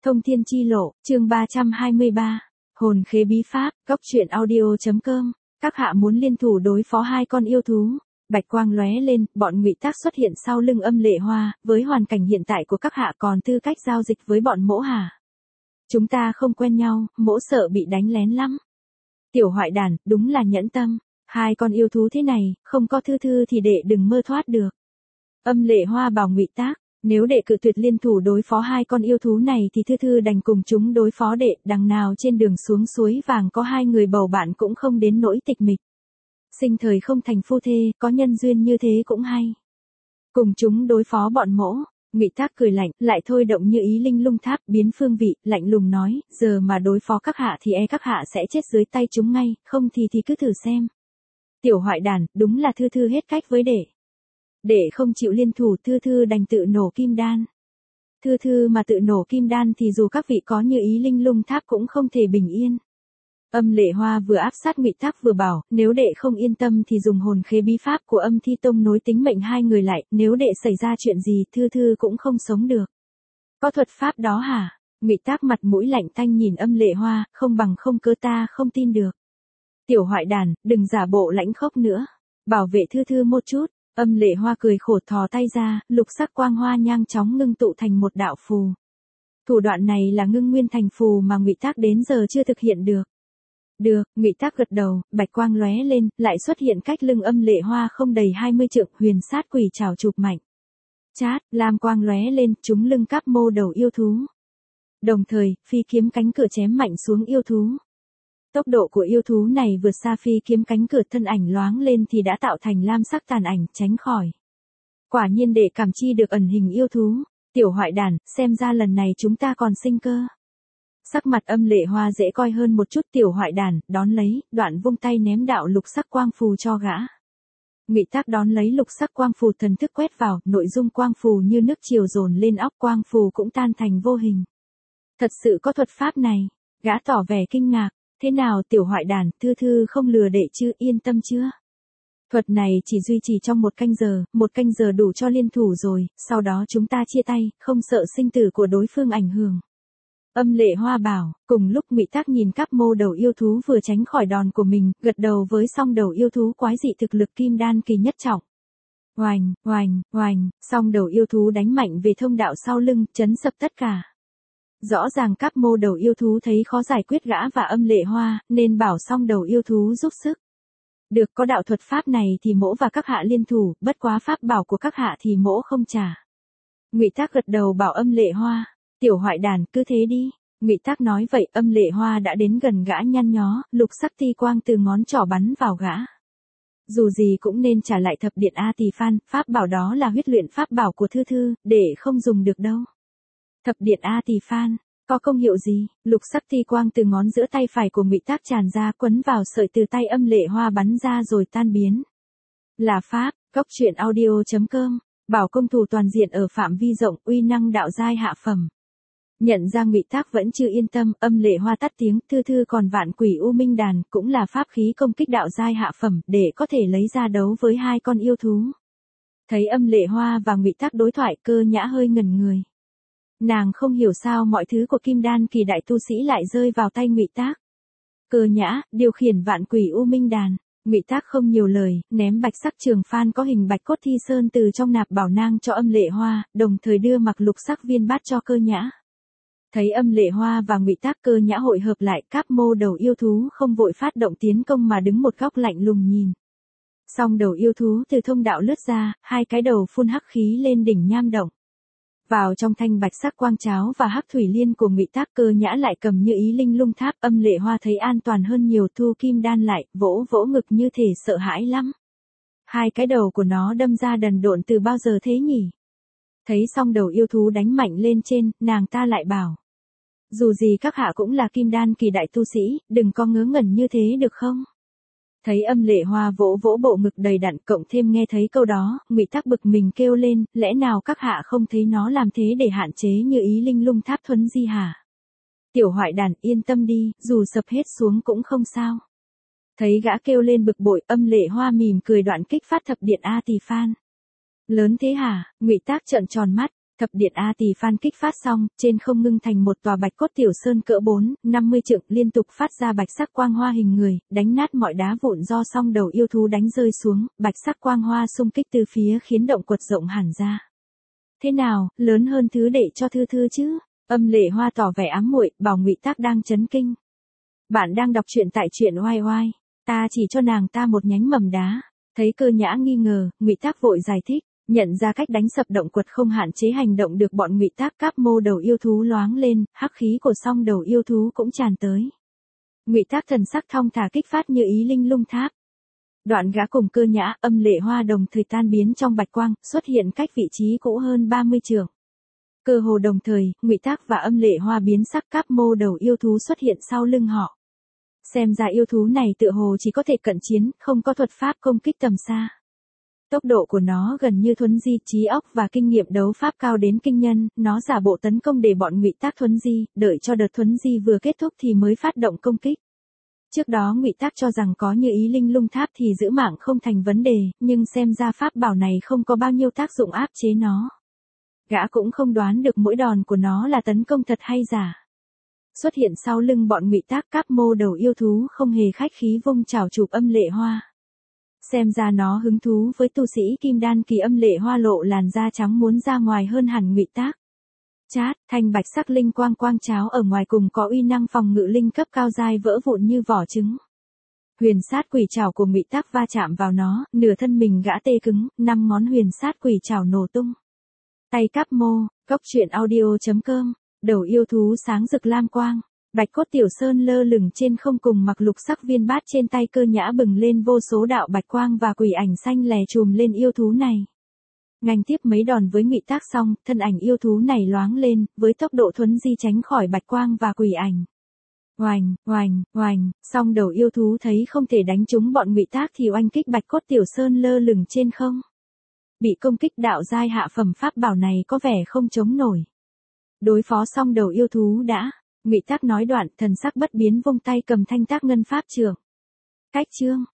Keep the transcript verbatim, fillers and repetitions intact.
Thông thiên chi lộ, chương ba trăm hai mươi ba. Hồn khế bí pháp, góc truyện audio.com. Các hạ muốn liên thủ đối phó hai con yêu thú. Bạch quang lóe lên, bọn Ngụy Tác xuất hiện sau lưng Âm Lệ Hoa, với hoàn cảnh hiện tại của các hạ còn tư cách giao dịch với bọn mỗ hả? Chúng ta không quen nhau, mỗ sợ bị đánh lén lắm. Tiểu hoại đản, đúng là nhẫn tâm. Hai con yêu thú thế này, không có Thư Thư thì đệ đừng mơ thoát được. Âm Lệ Hoa bảo Ngụy Tác, nếu đệ cự tuyệt liên thủ đối phó hai con yêu thú này thì Thư Thư đành cùng chúng đối phó đệ, đằng nào trên đường xuống suối vàng có hai người bầu bạn cũng không đến nỗi tịch mịch. Sinh thời không thành phu thê, có nhân duyên như thế cũng hay. Cùng chúng đối phó bọn mỗ. Ngụy Tác cười lạnh, lại thôi động như ý linh lung tháp biến phương vị, lạnh lùng nói, giờ mà đối phó các hạ thì e các hạ sẽ chết dưới tay chúng ngay, không thì thì cứ thử xem. Tiểu hoại đản, đúng là Thư Thư hết cách với đệ. Đệ không chịu liên thủ, Thư Thư đành tự nổ kim đan. Thư Thư mà tự nổ kim đan thì dù các vị có như ý linh lung tháp cũng không thể bình yên. Âm Lệ Hoa vừa áp sát Ngụy Tác vừa bảo, nếu đệ không yên tâm thì dùng hồn khế bí pháp của Âm Thi Tông nối tính mệnh hai người lại, nếu đệ xảy ra chuyện gì Thư Thư cũng không sống được. Có thuật pháp đó hả? Ngụy Tác mặt mũi lạnh tanh nhìn Âm Lệ Hoa, không bằng không cớ ta không tin được. Tiểu hoại đản, đừng giả bộ lãnh khốc nữa. Bảo vệ Thư Thư một chút. Âm Lệ Hoa cười khổ thò tay ra, lục sắc quang hoa nhanh chóng ngưng tụ thành một đạo phù. Thủ đoạn này là ngưng nguyên thành phù mà Ngụy Tác đến giờ chưa thực hiện được. Được, Ngụy Tác gật đầu, bạch quang lóe lên, lại xuất hiện cách lưng Âm Lệ Hoa không đầy hai mươi trượng, huyền sát quỷ trảo chụp mạnh. Chát, lam quang lóe lên, trúng lưng cáp mô đầu yêu thú. Đồng thời, phi kiếm cánh cửa chém mạnh xuống yêu thú. Tốc độ của yêu thú này vượt xa phi kiếm cánh cửa, thân ảnh loáng lên thì đã tạo thành lam sắc tàn ảnh, tránh khỏi. Quả nhiên đệ cảm chi được ẩn hình yêu thú. Tiểu hoại đản, xem ra lần này chúng ta còn sinh cơ. Sắc mặt Âm Lệ Hoa dễ coi hơn một chút. Tiểu hoại đản, đón lấy, đoạn vung tay ném đạo lục sắc quang phù cho gã. Ngụy Tác đón lấy lục sắc quang phù, thần thức quét vào, nội dung quang phù như nước triều dồn lên óc, quang phù cũng tan thành vô hình. Thật sự có thuật pháp này, gã tỏ vẻ kinh ngạc. Thế nào tiểu hoại đản, Thư Thư không lừa đệ chứ, yên tâm chưa? Thuật này chỉ duy trì trong một canh giờ, một canh giờ đủ cho liên thủ rồi, sau đó chúng ta chia tay, không sợ sinh tử của đối phương ảnh hưởng. Âm Lệ Hoa bảo, cùng lúc Ngụy Tác nhìn cáp mô đầu yêu thú vừa tránh khỏi đòn của mình, gật đầu với song đầu yêu thú quái dị thực lực kim đan kỳ nhất trọng. Oành, oành, oành, song đầu yêu thú đánh mạnh về thông đạo sau lưng, chấn sập tất cả. Rõ ràng cáp mô đầu yêu thú thấy khó giải quyết gã và Âm Lệ Hoa, nên bảo song đầu yêu thú giúp sức. Được, có đạo thuật pháp này thì mỗ và các hạ liên thủ, bất quá pháp bảo của các hạ thì mỗ không trả. Ngụy Tác gật đầu bảo Âm Lệ Hoa, tiểu hoại đản, cứ thế đi. Ngụy Tác nói vậy, Âm Lệ Hoa đã đến gần gã nhăn nhó, lục sắc ti quang từ ngón trỏ bắn vào gã. Dù gì cũng nên trả lại thập điện A Tỳ Phan, pháp bảo đó là huyết luyện pháp bảo của Thư Thư, để không dùng được đâu. Thập điện A Tỳ Phan, có công hiệu gì? Lục sắc ti quang từ ngón giữa tay phải của Ngụy Tác tràn ra, quấn vào sợi từ tay Âm Lệ Hoa bắn ra rồi tan biến. Là pháp, góc truyện audio.com, bảo công thủ toàn diện ở phạm vi rộng, uy năng đạo giai hạ phẩm. Nhận ra Ngụy Tác vẫn chưa yên tâm, Âm Lệ Hoa tắt tiếng, Thư Thư còn vạn quỷ u minh đàn, cũng là pháp khí công kích đạo giai hạ phẩm, để có thể lấy ra đấu với hai con yêu thú. Thấy Âm Lệ Hoa và Ngụy Tác đối thoại, Cơ Nhã hơi ngẩn người. Nàng không hiểu sao mọi thứ của kim đan kỳ đại tu sĩ lại rơi vào tay Ngụy Tác. Cơ Nhã, điều khiển vạn quỷ u minh đàn. Ngụy Tác không nhiều lời, ném bạch sắc trường phan có hình bạch cốt thi sơn từ trong nạp bảo nang cho Âm Lệ Hoa, đồng thời đưa mặc lục sắc viên bát cho Cơ Nhã. Thấy Âm Lệ Hoa và Ngụy Tác, Cơ Nhã hội hợp lại, cáp mô đầu yêu thú không vội phát động tiến công mà đứng một góc lạnh lùng nhìn. Song đầu yêu thú từ thông đạo lướt ra, hai cái đầu phun hắc khí lên đỉnh nham động. Vào trong thanh bạch sắc quang cháo và hắc thủy liên của Ngụy Tác, Cơ Nhã lại cầm như ý linh lung tháp. Âm Lệ Hoa thấy an toàn hơn nhiều, thu kim đan lại, vỗ vỗ ngực như thể sợ hãi lắm. Hai cái đầu của nó đâm ra đần độn từ bao giờ thế nhỉ? Thấy xong đầu yêu thú đánh mạnh lên trên, nàng ta lại bảo. Dù gì các hạ cũng là kim đan kỳ đại tu sĩ, đừng có ngớ ngẩn như thế được không? Thấy Âm Lệ Hoa vỗ vỗ bộ ngực đầy đặn, cộng thêm nghe thấy câu đó, Ngụy Tác bực mình kêu lên, lẽ nào các hạ không thấy nó làm thế để hạn chế như ý linh lung tháp thuấn di hả? Tiểu hoại đản, yên tâm đi, dù sập hết xuống cũng không sao. Thấy gã kêu lên bực bội, Âm Lệ Hoa mỉm cười đoạn kích phát thập điện A Tỳ Phan. Lớn thế hả? Ngụy Tác trợn tròn mắt, Thập điện A Tỳ Phan kích phát xong, trên không ngưng thành một tòa bạch cốt tiểu sơn cỡ bốn, năm mươi trượng liên tục phát ra bạch sắc quang hoa hình người, đánh nát mọi đá vụn do song đầu yêu thú đánh rơi xuống, bạch sắc quang hoa xung kích từ phía khiến động quật rộng hẳn ra. Thế nào, lớn hơn thứ để cho Thư Thư chứ? Âm Lệ Hoa tỏ vẻ ám muội, bảo Ngụy Tác đang chấn kinh. Bạn đang đọc truyện tại truyện oai oai, ta chỉ cho nàng ta một nhánh mầm đá. Thấy Cơ Nhã nghi ngờ, Ngụy Tác vội giải thích. Nhận ra cách đánh sập động quật không hạn chế hành động được bọn Ngụy Tác, cáp mô đầu yêu thú loáng lên, hắc khí của song đầu yêu thú cũng tràn tới. Ngụy Tác thần sắc thong thả kích phát như ý linh lung tháp. Đoạn gã cùng Cơ Nhã, Âm Lệ Hoa đồng thời tan biến trong bạch quang, xuất hiện cách vị trí cũ hơn ba mươi trượng. Cơ hồ đồng thời, Ngụy Tác và Âm Lệ Hoa biến sắc, cáp mô đầu yêu thú xuất hiện sau lưng họ. Xem ra yêu thú này tựa hồ chỉ có thể cận chiến, không có thuật pháp công kích tầm xa. Tốc độ của nó gần như thuấn di, trí óc và kinh nghiệm đấu pháp cao đến kinh nhân, nó giả bộ tấn công để bọn Ngụy Tác thuấn di, đợi cho đợt thuấn di vừa kết thúc thì mới phát động công kích. Trước đó Ngụy Tác cho rằng có như ý linh lung tháp thì giữ mạng không thành vấn đề, nhưng xem ra pháp bảo này không có bao nhiêu tác dụng áp chế nó. Gã cũng không đoán được mỗi đòn của nó là tấn công thật hay giả. Xuất hiện sau lưng bọn Ngụy Tác, cáp mô đầu yêu thú không hề khách khí vung chảo chụp Âm Lệ Hoa. Xem ra nó hứng thú với tu sĩ kim đan kỳ. Âm Lệ Hoa lộ làn da trắng muốn ra ngoài hơn hẳn Ngụy Tác. Chát, thanh bạch sắc linh quang quang cháo ở ngoài cùng có uy năng phòng ngự linh cấp cao dai vỡ vụn như vỏ trứng. Huyền sát quỷ trảo của Ngụy Tác va chạm vào nó, nửa thân mình gã tê cứng, năm ngón huyền sát quỷ trảo nổ tung. Tay cáp mô, góc truyện audio chấm com, đầu yêu thú sáng rực lam quang. Bạch cốt tiểu sơn lơ lửng trên không cùng mặc lục sắc viên bát trên tay Cơ Nhã bừng lên vô số đạo bạch quang và quỷ ảnh xanh lè trùm lên yêu thú này. Ngành tiếp mấy đòn với Ngụy Tác xong, thân ảnh yêu thú này loáng lên, với tốc độ thuấn di tránh khỏi bạch quang và quỷ ảnh. Oành, oành, oành, song đầu yêu thú thấy không thể đánh trúng bọn Ngụy Tác thì oanh kích bạch cốt tiểu sơn lơ lửng trên không. Bị công kích đạo giai hạ phẩm pháp bảo này có vẻ không chống nổi. Đối phó xong đầu yêu thú đã. Ngụy Tác nói đoạn, thần sắc bất biến vung tay cầm thanh tác ngân pháp trượng. Cách chương